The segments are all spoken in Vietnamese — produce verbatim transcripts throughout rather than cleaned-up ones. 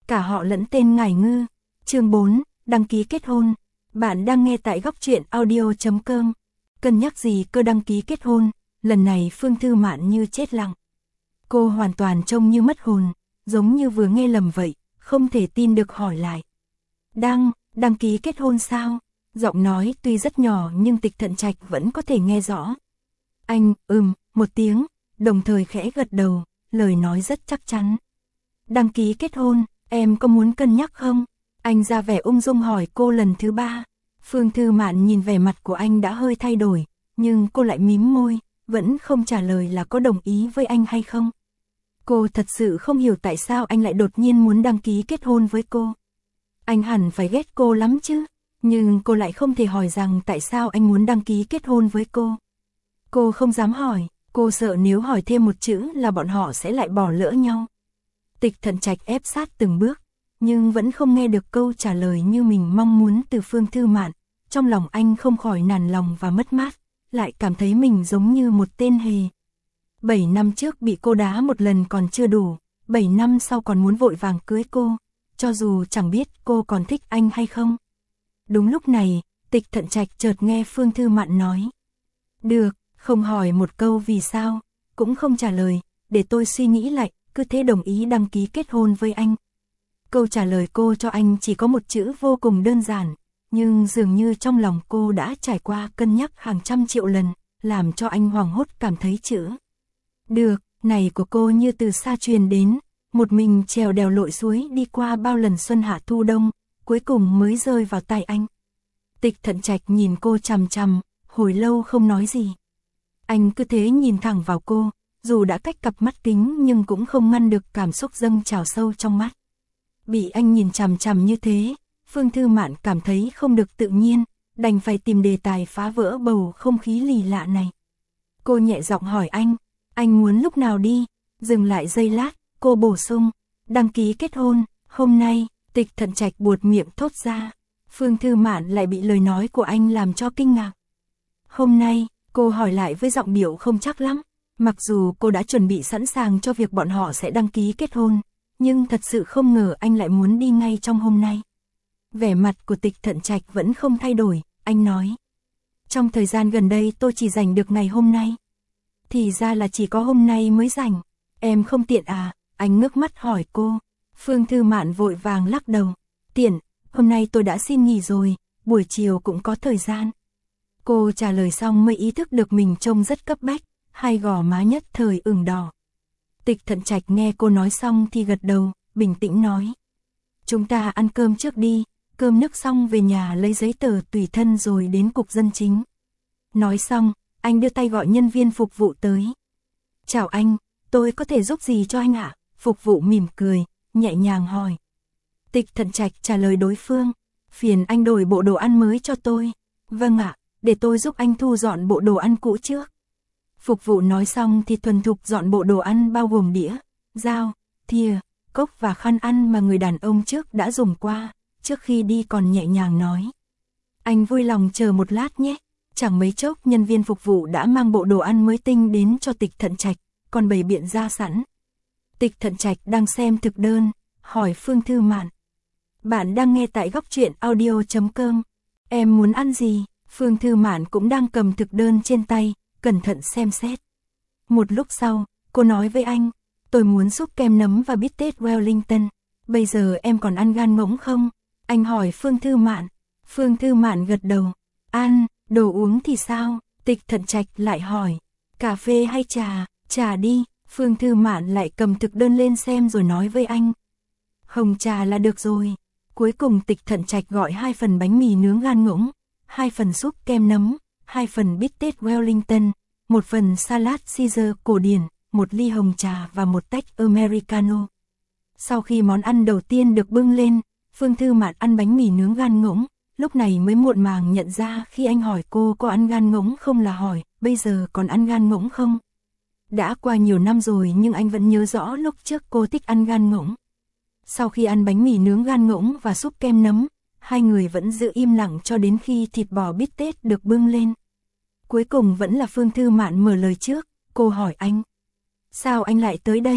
cả họ lẫn tên Ngải Ngư. Chương bốn, đăng ký kết hôn. Bạn đang nghe tại góc truyện audio chấm com. Cân nhắc gì cơ đăng ký kết hôn, lần này Phương Thư Mạn như chết lặng. Cô hoàn toàn trông như mất hồn, giống như vừa nghe lầm vậy, không thể tin được hỏi lại. Đăng, đăng ký kết hôn sao? Giọng nói tuy rất nhỏ nhưng Tịch Thận Trạch vẫn có thể nghe rõ. Anh, ừm, một tiếng, đồng thời khẽ gật đầu, lời nói rất chắc chắn. Đăng ký kết hôn, em có muốn cân nhắc không? Anh ra vẻ ung dung hỏi cô lần thứ ba. Phương Thư Mạn nhìn vẻ mặt của anh đã hơi thay đổi, nhưng cô lại mím môi, vẫn không trả lời là có đồng ý với anh hay không. Cô thật sự không hiểu tại sao anh lại đột nhiên muốn đăng ký kết hôn với cô. Anh hẳn phải ghét cô lắm chứ, nhưng cô lại không thể hỏi rằng tại sao anh muốn đăng ký kết hôn với cô. Cô không dám hỏi, cô sợ nếu hỏi thêm một chữ là bọn họ sẽ lại bỏ lỡ nhau. Tịch Thận Trạch ép sát từng bước, nhưng vẫn không nghe được câu trả lời như mình mong muốn từ Phương Thư Mạn. Trong lòng anh không khỏi nản lòng và mất mát, lại cảm thấy mình giống như một tên hề. Bảy năm trước bị cô đá một lần còn chưa đủ, bảy năm sau còn muốn vội vàng cưới cô, cho dù chẳng biết cô còn thích anh hay không. Đúng lúc này, Tịch Thận Trạch chợt nghe Phương Thư Mạn nói. Được, không hỏi một câu vì sao, cũng không trả lời, để tôi suy nghĩ lại, cứ thế đồng ý đăng ký kết hôn với anh. Câu trả lời cô cho anh chỉ có một chữ vô cùng đơn giản, nhưng dường như trong lòng cô đã trải qua cân nhắc hàng trăm triệu lần, làm cho anh hoảng hốt cảm thấy chữ được này của cô như từ xa truyền đến, một mình trèo đèo lội suối đi qua bao lần xuân hạ thu đông, cuối cùng mới rơi vào tay anh. Tịch Thận Trạch nhìn cô chằm chằm, hồi lâu không nói gì. Anh cứ thế nhìn thẳng vào cô, dù đã cách cặp mắt kính nhưng cũng không ngăn được cảm xúc dâng trào sâu trong mắt. Bị anh nhìn chằm chằm như thế, Phương Thư Mạn cảm thấy không được tự nhiên, đành phải tìm đề tài phá vỡ bầu không khí lì lạ này. Cô nhẹ giọng hỏi anh, anh muốn lúc nào đi? Dừng lại giây lát, cô bổ sung, đăng ký kết hôn, hôm nay. Tịch Thận Trạch buột miệng thốt ra. Phương Thư Mạn lại bị lời nói của anh làm cho kinh ngạc. Hôm nay, cô hỏi lại với giọng điệu không chắc lắm, mặc dù cô đã chuẩn bị sẵn sàng cho việc bọn họ sẽ đăng ký kết hôn, nhưng thật sự không ngờ anh lại muốn đi ngay trong hôm nay. Vẻ mặt của Tịch Thận Trạch vẫn không thay đổi, anh nói. Trong thời gian gần đây tôi chỉ rảnh được ngày hôm nay. Thì ra là chỉ có hôm nay mới rảnh, em không tiện à? Anh ngước mắt hỏi cô. Phương Thư Mạn vội vàng lắc đầu. Tiện, hôm nay tôi đã xin nghỉ rồi, buổi chiều cũng có thời gian. Cô trả lời xong mới ý thức được mình trông rất cấp bách, hai gò má nhất thời ửng đỏ. Tịch Thận Trạch nghe cô nói xong thì gật đầu, bình tĩnh nói. Chúng ta ăn cơm trước đi, cơm nước xong về nhà lấy giấy tờ tùy thân rồi đến cục dân chính. Nói xong, anh đưa tay gọi nhân viên phục vụ tới. Chào anh, tôi có thể giúp gì cho anh ạ? Phục vụ mỉm cười, nhẹ nhàng hỏi. Tịch Thận Trạch trả lời đối phương, phiền anh đổi bộ đồ ăn mới cho tôi. Vâng ạ, để tôi giúp anh thu dọn bộ đồ ăn cũ trước. Phục vụ nói xong thì thuần thục dọn bộ đồ ăn bao gồm đĩa, dao, thìa, cốc và khăn ăn mà người đàn ông trước đã dùng qua, trước khi đi còn nhẹ nhàng nói. Anh vui lòng chờ một lát nhé. Chẳng mấy chốc nhân viên phục vụ đã mang bộ đồ ăn mới tinh đến cho Tịch Thận Trạch, còn bày biện ra sẵn. Tịch Thận Trạch đang xem thực đơn, hỏi Phương Thư Mạn. Bạn đang nghe tại góc truyện audio chấm com. Em muốn ăn gì? Phương Thư Mạn cũng đang cầm thực đơn trên tay, cẩn thận xem xét. Một lúc sau, cô nói với anh, tôi muốn súp kem nấm và bít tết Wellington. Bây giờ em còn ăn gan ngỗng không? Anh hỏi Phương Thư Mạn. Phương Thư Mạn gật đầu. Ăn, đồ uống thì sao? Tịch Thận Trạch lại hỏi. Cà phê hay trà? Trà đi. Phương Thư Mạn lại cầm thực đơn lên xem rồi nói với anh. Hồng trà là được rồi. Cuối cùng Tịch Thận Trạch gọi hai phần bánh mì nướng gan ngỗng, hai phần súp kem nấm, hai phần bít tết Wellington, một phần salad Caesar cổ điển, một ly hồng trà và một tách Americano. Sau khi món ăn đầu tiên được bưng lên, Phương Thư Mạn ăn bánh mì nướng gan ngỗng, lúc này mới muộn màng nhận ra khi anh hỏi cô có ăn gan ngỗng không là hỏi, bây giờ còn ăn gan ngỗng không? Đã qua nhiều năm rồi nhưng anh vẫn nhớ rõ lúc trước cô thích ăn gan ngỗng. Sau khi ăn bánh mì nướng gan ngỗng và súp kem nấm, hai người vẫn giữ im lặng cho đến khi thịt bò bít tết được bưng lên. Cuối cùng vẫn là Phương Thư Mạn mở lời trước, cô hỏi anh. Sao anh lại tới đây?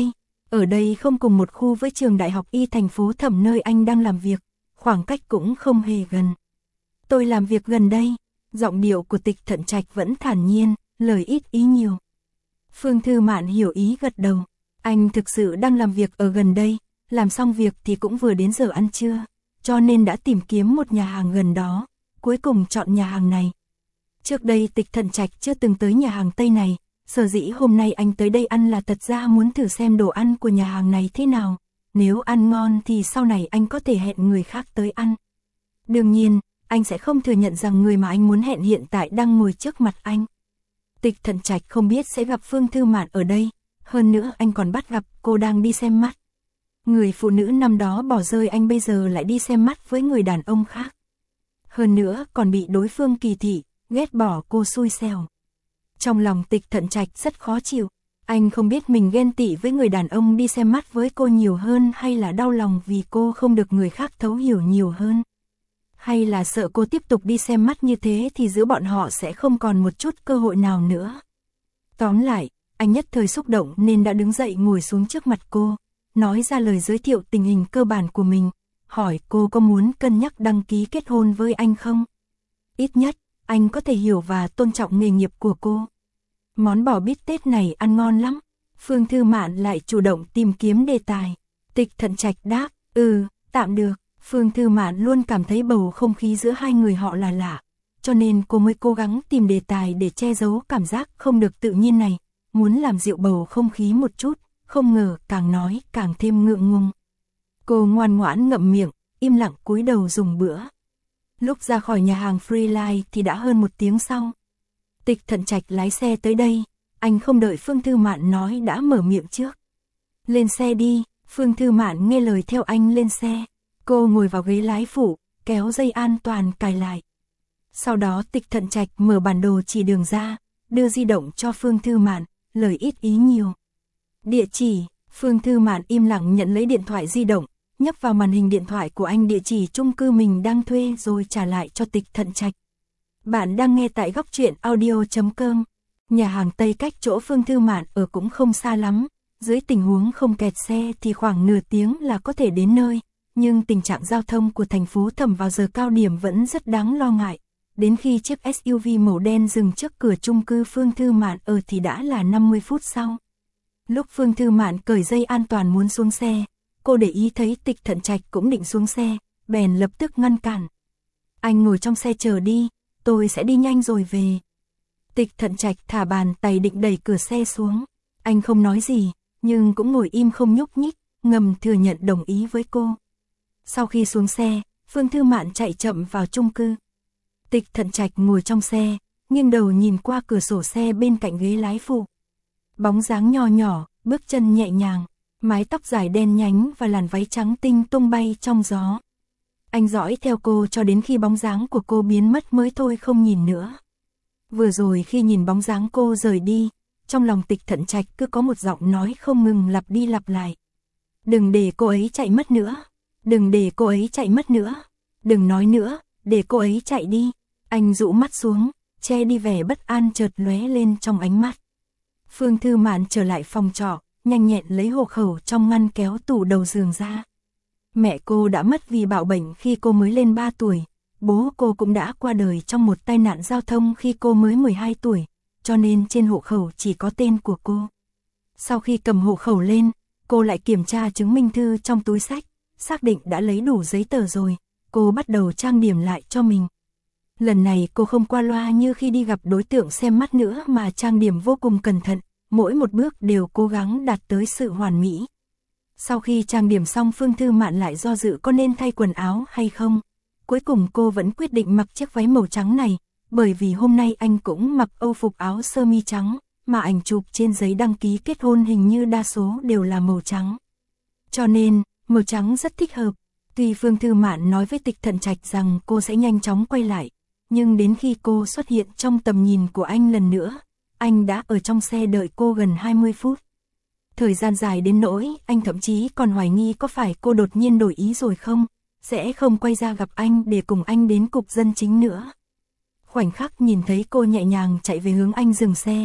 Ở đây không cùng một khu với trường đại học y thành phố Thẩm nơi anh đang làm việc, khoảng cách cũng không hề gần. Tôi làm việc gần đây, giọng điệu của Tịch Thận Trạch vẫn thản nhiên, lời ít ý nhiều. Phương Thư Mạn hiểu ý gật đầu, anh thực sự đang làm việc ở gần đây, làm xong việc thì cũng vừa đến giờ ăn trưa, cho nên đã tìm kiếm một nhà hàng gần đó, cuối cùng chọn nhà hàng này. Trước đây Tịch Thận Trạch chưa từng tới nhà hàng Tây này, sở dĩ hôm nay anh tới đây ăn là thật ra muốn thử xem đồ ăn của nhà hàng này thế nào, nếu ăn ngon thì sau này anh có thể hẹn người khác tới ăn. Đương nhiên, anh sẽ không thừa nhận rằng người mà anh muốn hẹn hiện tại đang ngồi trước mặt anh. Tịch Thận Trạch không biết sẽ gặp Phương Thư Mạn ở đây, hơn nữa anh còn bắt gặp cô đang đi xem mắt. Người phụ nữ năm đó bỏ rơi anh bây giờ lại đi xem mắt với người đàn ông khác. Hơn nữa còn bị đối phương kỳ thị, ghét bỏ cô xui xẻo. Trong lòng Tịch Thận Trạch rất khó chịu, anh không biết mình ghen tị với người đàn ông đi xem mắt với cô nhiều hơn hay là đau lòng vì cô không được người khác thấu hiểu nhiều hơn. Hay là sợ cô tiếp tục đi xem mắt như thế thì giữa bọn họ sẽ không còn một chút cơ hội nào nữa. Tóm lại, anh nhất thời xúc động nên đã đứng dậy ngồi xuống trước mặt cô, nói ra lời giới thiệu tình hình cơ bản của mình, hỏi cô có muốn cân nhắc đăng ký kết hôn với anh không? Ít nhất, anh có thể hiểu và tôn trọng nghề nghiệp của cô. Món bò bít tết này ăn ngon lắm. Phương Thư Mạn lại chủ động tìm kiếm đề tài. Tịch Thận Trạch đáp, ừ, tạm được. Phương Thư Mạn luôn cảm thấy bầu không khí giữa hai người họ là lạ, cho nên cô mới cố gắng tìm đề tài để che giấu cảm giác không được tự nhiên này, muốn làm dịu bầu không khí một chút, không ngờ càng nói càng thêm ngượng ngùng. Cô ngoan ngoãn ngậm miệng, im lặng cúi đầu dùng bữa. Lúc ra khỏi nhà hàng Freelite thì đã hơn một tiếng sau. Tịch Thận Trạch lái xe tới đây, anh không đợi Phương Thư Mạn nói đã mở miệng trước. Lên xe đi, Phương Thư Mạn nghe lời theo anh lên xe. Cô ngồi vào ghế lái phụ, kéo dây an toàn cài lại. Sau đó Tịch Thận Trạch mở bản đồ chỉ đường ra, đưa di động cho Phương Thư Mạn, lời ít ý nhiều. Địa chỉ, Phương Thư Mạn im lặng nhận lấy điện thoại di động, nhấp vào màn hình điện thoại của anh địa chỉ chung cư mình đang thuê rồi trả lại cho Tịch Thận Trạch. Bạn đang nghe tại góc truyện audio chấm com. Nhà hàng Tây cách chỗ Phương Thư Mạn ở cũng không xa lắm, dưới tình huống không kẹt xe thì khoảng nửa tiếng là có thể đến nơi. Nhưng tình trạng giao thông của thành phố Thẩm vào giờ cao điểm vẫn rất đáng lo ngại. Đến khi chiếc ét u vê màu đen dừng trước cửa chung cư Phương Thư Mạn ở thì đã là năm mươi phút sau. Lúc Phương Thư Mạn cởi dây an toàn muốn xuống xe, cô để ý thấy Tịch Thận Trạch cũng định xuống xe, bèn lập tức ngăn cản. Anh ngồi trong xe chờ đi, tôi sẽ đi nhanh rồi về. Tịch Thận Trạch thả bàn tay định đẩy cửa xe xuống. Anh không nói gì, nhưng cũng ngồi im không nhúc nhích, ngầm thừa nhận đồng ý với cô. Sau khi xuống xe, Phương Thư Mạn chạy chậm vào chung cư. Tịch Thận Trạch ngồi trong xe, nghiêng đầu nhìn qua cửa sổ xe bên cạnh ghế lái phụ. Bóng dáng nho nhỏ, bước chân nhẹ nhàng, mái tóc dài đen nhánh và làn váy trắng tinh tung bay trong gió. Anh dõi theo cô cho đến khi bóng dáng của cô biến mất mới thôi không nhìn nữa. Vừa rồi khi nhìn bóng dáng cô rời đi, trong lòng Tịch Thận Trạch cứ có một giọng nói không ngừng lặp đi lặp lại. Đừng để cô ấy chạy mất nữa. Đừng để cô ấy chạy mất nữa. Đừng nói nữa, để cô ấy chạy đi. Anh dụ mắt xuống, che đi vẻ bất an chợt lóe lên trong ánh mắt. Phương Thư Mạn trở lại phòng trọ, nhanh nhẹn lấy hộ khẩu trong ngăn kéo tủ đầu giường ra. Mẹ cô đã mất vì bạo bệnh khi cô mới lên ba tuổi. Bố cô cũng đã qua đời trong một tai nạn giao thông khi cô mới mười hai tuổi, cho nên trên hộ khẩu chỉ có tên của cô. Sau khi cầm hộ khẩu lên, cô lại kiểm tra chứng minh thư trong túi xách, xác định đã lấy đủ giấy tờ rồi, cô bắt đầu trang điểm lại cho mình. Lần này cô không qua loa như khi đi gặp đối tượng xem mắt nữa mà trang điểm vô cùng cẩn thận, mỗi một bước đều cố gắng đạt tới sự hoàn mỹ. Sau khi trang điểm xong Phương Thư Mạn lại do dự có nên thay quần áo hay không. Cuối cùng cô vẫn quyết định mặc chiếc váy màu trắng này, bởi vì hôm nay anh cũng mặc âu phục áo sơ mi trắng, mà ảnh chụp trên giấy đăng ký kết hôn hình như đa số đều là màu trắng. Cho nên, màu trắng rất thích hợp. Tuy Phương Thư Mạn nói với Tịch Thận Trạch rằng cô sẽ nhanh chóng quay lại, nhưng đến khi cô xuất hiện trong tầm nhìn của anh lần nữa, anh đã ở trong xe đợi cô gần hai mươi phút. Thời gian dài đến nỗi anh thậm chí còn hoài nghi có phải cô đột nhiên đổi ý rồi không, sẽ không quay ra gặp anh để cùng anh đến cục dân chính nữa. Khoảnh khắc nhìn thấy cô nhẹ nhàng chạy về hướng anh dừng xe,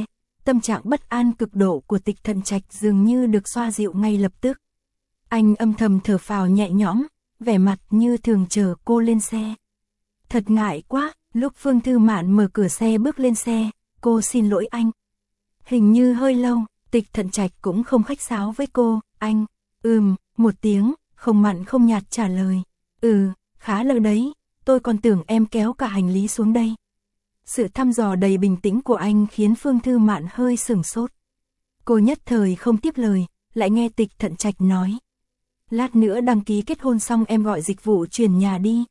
tâm trạng bất an cực độ của Tịch Thận Trạch dường như được xoa dịu ngay lập tức. Anh âm thầm thở phào nhẹ nhõm, vẻ mặt như thường chờ cô lên xe. Thật ngại quá, lúc Phương Thư Mạn mở cửa xe bước lên xe, cô xin lỗi anh. Hình như hơi lâu, Tịch Thận Trạch cũng không khách sáo với cô, anh, ừm, một tiếng, không mặn không nhạt trả lời. Ừ, khá lâu đấy, tôi còn tưởng em kéo cả hành lý xuống đây. Sự thăm dò đầy bình tĩnh của anh khiến Phương Thư Mạn hơi sửng sốt. Cô nhất thời không tiếp lời, lại nghe Tịch Thận Trạch nói. Lát nữa đăng ký kết hôn xong em gọi dịch vụ chuyển nhà đi.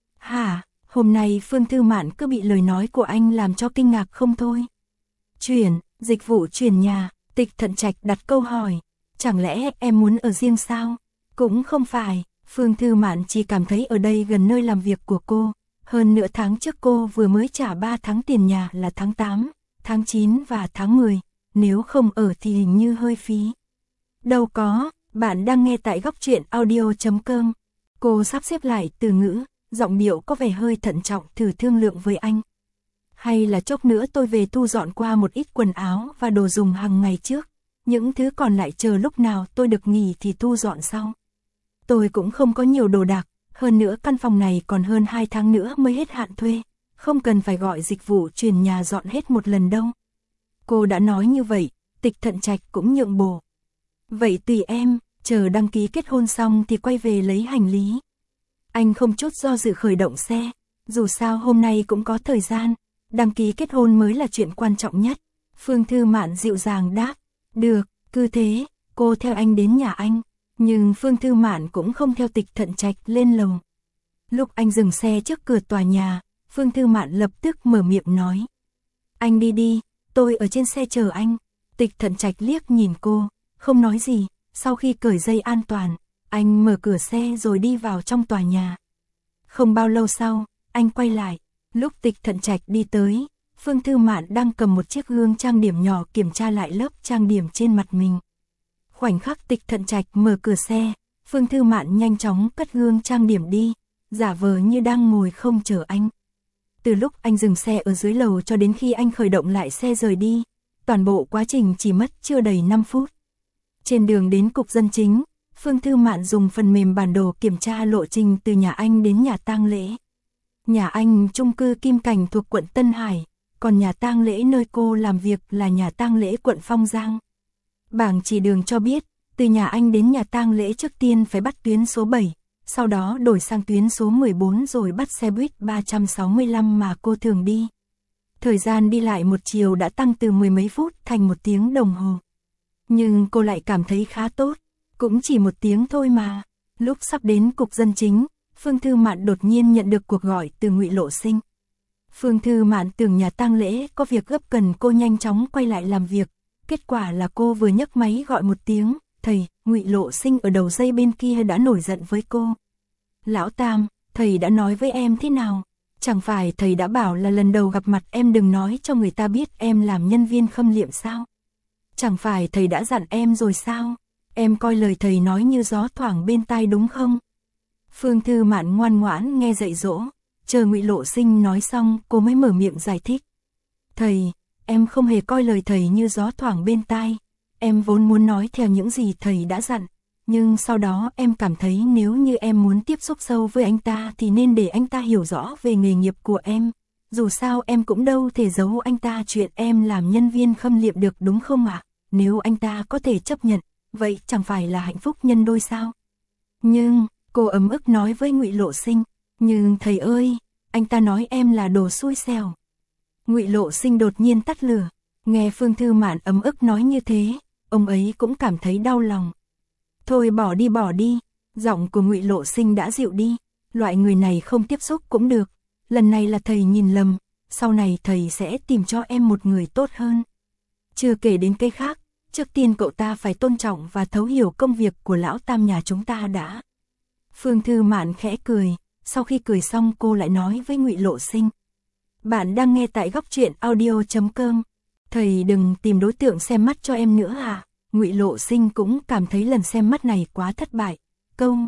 Hả, hôm nay Phương Thư Mạn cứ bị lời nói của anh làm cho kinh ngạc không thôi. Chuyển, dịch vụ chuyển nhà, Tịch Thận Trạch đặt câu hỏi. Chẳng lẽ em muốn ở riêng sao? Cũng không phải, Phương Thư Mạn chỉ cảm thấy ở đây gần nơi làm việc của cô. Hơn nửa tháng trước cô vừa mới trả ba tháng tiền nhà là tháng tám, tháng chín và tháng mười. Nếu không ở thì hình như hơi phí. Đâu có, bạn đang nghe tại góc truyện audio chấm com. Cô sắp xếp lại từ ngữ, giọng điệu có vẻ hơi thận trọng thử thương lượng với anh. Hay là chốc nữa tôi về thu dọn qua một ít quần áo và đồ dùng hàng ngày trước. Những thứ còn lại chờ lúc nào tôi được nghỉ thì thu dọn sau. Tôi cũng không có nhiều đồ đạc, hơn nữa căn phòng này còn hơn hai tháng nữa mới hết hạn thuê. Không cần phải gọi dịch vụ chuyển nhà dọn hết một lần đâu. Cô đã nói như vậy, Tịch Thận Trạch cũng nhượng bộ. Vậy tùy em, chờ đăng ký kết hôn xong thì quay về lấy hành lý. Anh không chút do dự khởi động xe, dù sao hôm nay cũng có thời gian, đăng ký kết hôn mới là chuyện quan trọng nhất. Phương Thư Mạn dịu dàng đáp, được, cứ thế, cô theo anh đến nhà anh, nhưng Phương Thư Mạn cũng không theo Tịch Thận Trạch lên lầu. Lúc anh dừng xe trước cửa tòa nhà, Phương Thư Mạn lập tức mở miệng nói. Anh đi đi, tôi ở trên xe chờ anh. Tịch Thận Trạch liếc nhìn cô, không nói gì, sau khi cởi dây an toàn, anh mở cửa xe rồi đi vào trong tòa nhà. Không bao lâu sau, anh quay lại, lúc Tịch Thận Trạch đi tới, Phương Thư Mạn đang cầm một chiếc gương trang điểm nhỏ kiểm tra lại lớp trang điểm trên mặt mình. Khoảnh khắc Tịch Thận Trạch mở cửa xe, Phương Thư Mạn nhanh chóng cất gương trang điểm đi, giả vờ như đang ngồi không chờ anh. Từ lúc anh dừng xe ở dưới lầu cho đến khi anh khởi động lại xe rời đi, toàn bộ quá trình chỉ mất chưa đầy năm phút. Trên đường đến cục dân chính, Phương Thư Mạn dùng phần mềm bản đồ kiểm tra lộ trình từ nhà anh đến nhà tang lễ. Nhà anh chung cư Kim Cảnh thuộc quận Tân Hải, còn nhà tang lễ nơi cô làm việc là nhà tang lễ quận Phong Giang. Bảng chỉ đường cho biết, từ nhà anh đến nhà tang lễ trước tiên phải bắt tuyến số bảy, sau đó đổi sang tuyến số mười bốn rồi bắt xe buýt ba trăm sáu mươi lăm mà cô thường đi. Thời gian đi lại một chiều đã tăng từ mười mấy phút thành một tiếng đồng hồ. Nhưng cô lại cảm thấy khá tốt, cũng chỉ một tiếng thôi mà. Lúc sắp đến cục dân chính, Phương Thư Mạn đột nhiên nhận được cuộc gọi từ Ngụy Lộ Sinh. Phương Thư Mạn tưởng nhà tang lễ có việc gấp cần cô nhanh chóng quay lại làm việc. Kết quả là cô vừa nhấc máy gọi một tiếng, thầy, Ngụy Lộ Sinh ở đầu dây bên kia đã nổi giận với cô. Lão Tam, thầy đã nói với em thế nào? Chẳng phải thầy đã bảo là lần đầu gặp mặt em đừng nói cho người ta biết em làm nhân viên khâm liệm sao? Chẳng phải thầy đã dặn em rồi sao? Em coi lời thầy nói như gió thoảng bên tai đúng không? Phương Thư Mạn ngoan ngoãn nghe dạy dỗ, chờ Ngụy Lộ Sinh nói xong cô mới mở miệng giải thích. Thầy, em không hề coi lời thầy như gió thoảng bên tai, em vốn muốn nói theo những gì thầy đã dặn, nhưng sau đó em cảm thấy nếu như em muốn tiếp xúc sâu với anh ta thì nên để anh ta hiểu rõ về nghề nghiệp của em. Dù sao em cũng đâu thể giấu anh ta chuyện em làm nhân viên khâm liệm được đúng không ạ? Nếu anh ta có thể chấp nhận, vậy chẳng phải là hạnh phúc nhân đôi sao? Nhưng, cô ấm ức nói với Ngụy Lộ Sinh, nhưng thầy ơi, anh ta nói em là đồ xui xẻo. Ngụy Lộ Sinh đột nhiên tắt lửa, nghe Phương Thư Mạn ấm ức nói như thế, ông ấy cũng cảm thấy đau lòng. Thôi bỏ đi bỏ đi, giọng của Ngụy Lộ Sinh đã dịu đi, loại người này không tiếp xúc cũng được, lần này là thầy nhìn lầm, sau này thầy sẽ tìm cho em một người tốt hơn. Chưa kể đến cái khác, trước tiên cậu ta phải tôn trọng và thấu hiểu công việc của lão Tam nhà chúng ta đã. Phương Thư Mạn khẽ cười, sau khi cười xong cô lại nói với Ngụy Lộ Sinh. Bạn đang nghe tại góc truyện audio chấm com. Thầy đừng tìm đối tượng xem mắt cho em nữa à? Ngụy Lộ Sinh cũng cảm thấy lần xem mắt này quá thất bại. Câu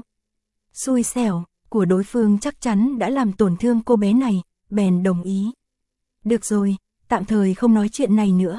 xui xẻo của đối phương chắc chắn đã làm tổn thương cô bé này, bèn đồng ý. Được rồi, tạm thời không nói chuyện này nữa.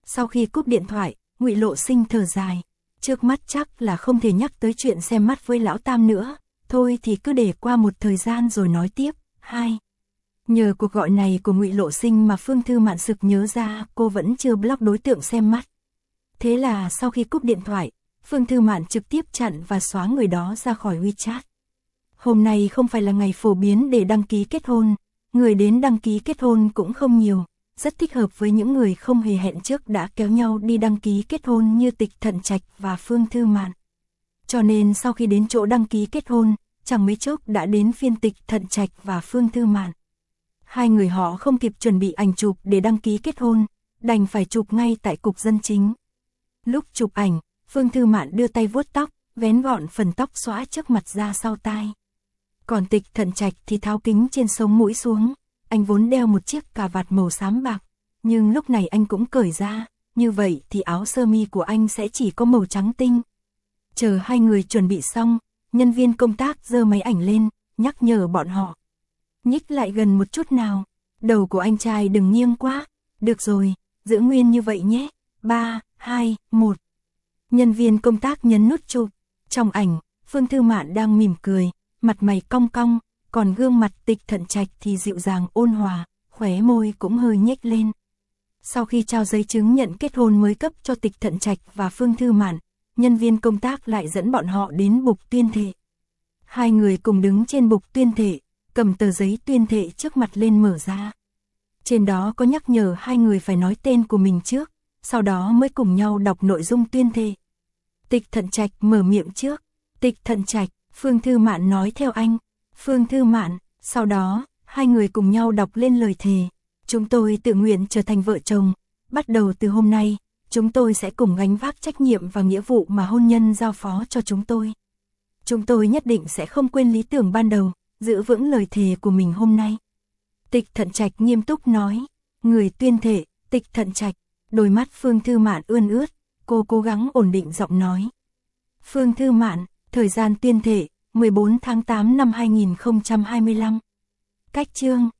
Sau khi cúp điện thoại, Ngụy Lộ Sinh thở dài, trước mắt chắc là không thể nhắc tới chuyện xem mắt với lão Tam nữa, thôi thì cứ để qua một thời gian rồi nói tiếp. Hai. Nhờ cuộc gọi này của Ngụy Lộ Sinh mà Phương Thư Mạn sực nhớ ra cô vẫn chưa block đối tượng xem mắt. Thế là sau khi cúp điện thoại, Phương Thư Mạn trực tiếp chặn và xóa người đó ra khỏi WeChat. Hôm nay không phải là ngày phổ biến để đăng ký kết hôn, người đến đăng ký kết hôn cũng không nhiều, rất thích hợp với những người không hề hẹn trước đã kéo nhau đi đăng ký kết hôn như Tịch Thận Trạch và Phương Thư Mạn. Cho nên sau khi đến chỗ đăng ký kết hôn, chẳng mấy chốc đã đến phiên Tịch Thận Trạch và Phương Thư Mạn. Hai người họ không kịp chuẩn bị ảnh chụp để đăng ký kết hôn, đành phải chụp ngay tại cục dân chính. Lúc chụp ảnh, Phương Thư Mạn đưa tay vuốt tóc, vén gọn phần tóc xõa trước mặt ra sau tai. Còn Tịch Thận Trạch thì tháo kính trên sống mũi xuống, anh vốn đeo một chiếc cà vạt màu xám bạc, nhưng lúc này anh cũng cởi ra, như vậy thì áo sơ mi của anh sẽ chỉ có màu trắng tinh. Chờ hai người chuẩn bị xong, nhân viên công tác giơ máy ảnh lên, nhắc nhở bọn họ. Nhích lại gần một chút nào, đầu của anh trai đừng nghiêng quá, được rồi, giữ nguyên như vậy nhé, ba, hai, một. Nhân viên công tác nhấn nút chụp, trong ảnh, Phương Thư Mạn đang mỉm cười, mặt mày cong cong, còn gương mặt Tịch Thận Trạch thì dịu dàng ôn hòa, khóe môi cũng hơi nhếch lên. Sau khi trao giấy chứng nhận kết hôn mới cấp cho Tịch Thận Trạch và Phương Thư Mạn, nhân viên công tác lại dẫn bọn họ đến bục tuyên thệ. Hai người cùng đứng trên bục tuyên thệ, cầm tờ giấy tuyên thệ trước mặt lên mở ra. Trên đó có nhắc nhở hai người phải nói tên của mình trước, sau đó mới cùng nhau đọc nội dung tuyên thệ. Tịch Thận Trạch mở miệng trước, Tịch Thận Trạch, Phương Thư Mạn nói theo anh, Phương Thư Mạn, sau đó, hai người cùng nhau đọc lên lời thề. Chúng tôi tự nguyện trở thành vợ chồng, bắt đầu từ hôm nay, chúng tôi sẽ cùng gánh vác trách nhiệm và nghĩa vụ mà hôn nhân giao phó cho chúng tôi. Chúng tôi nhất định sẽ không quên lý tưởng ban đầu, giữ vững lời thề của mình hôm nay. Tịch Thận Trạch nghiêm túc nói, người tuyên thệ, Tịch Thận Trạch, đôi mắt Phương Thư Mạn ươn ướt, cô cố gắng ổn định giọng nói. Phương Thư Mạn, thời gian tuyên thệ, mười bốn tháng tám năm hai nghìn không trăm hai mươi lăm. Cách chương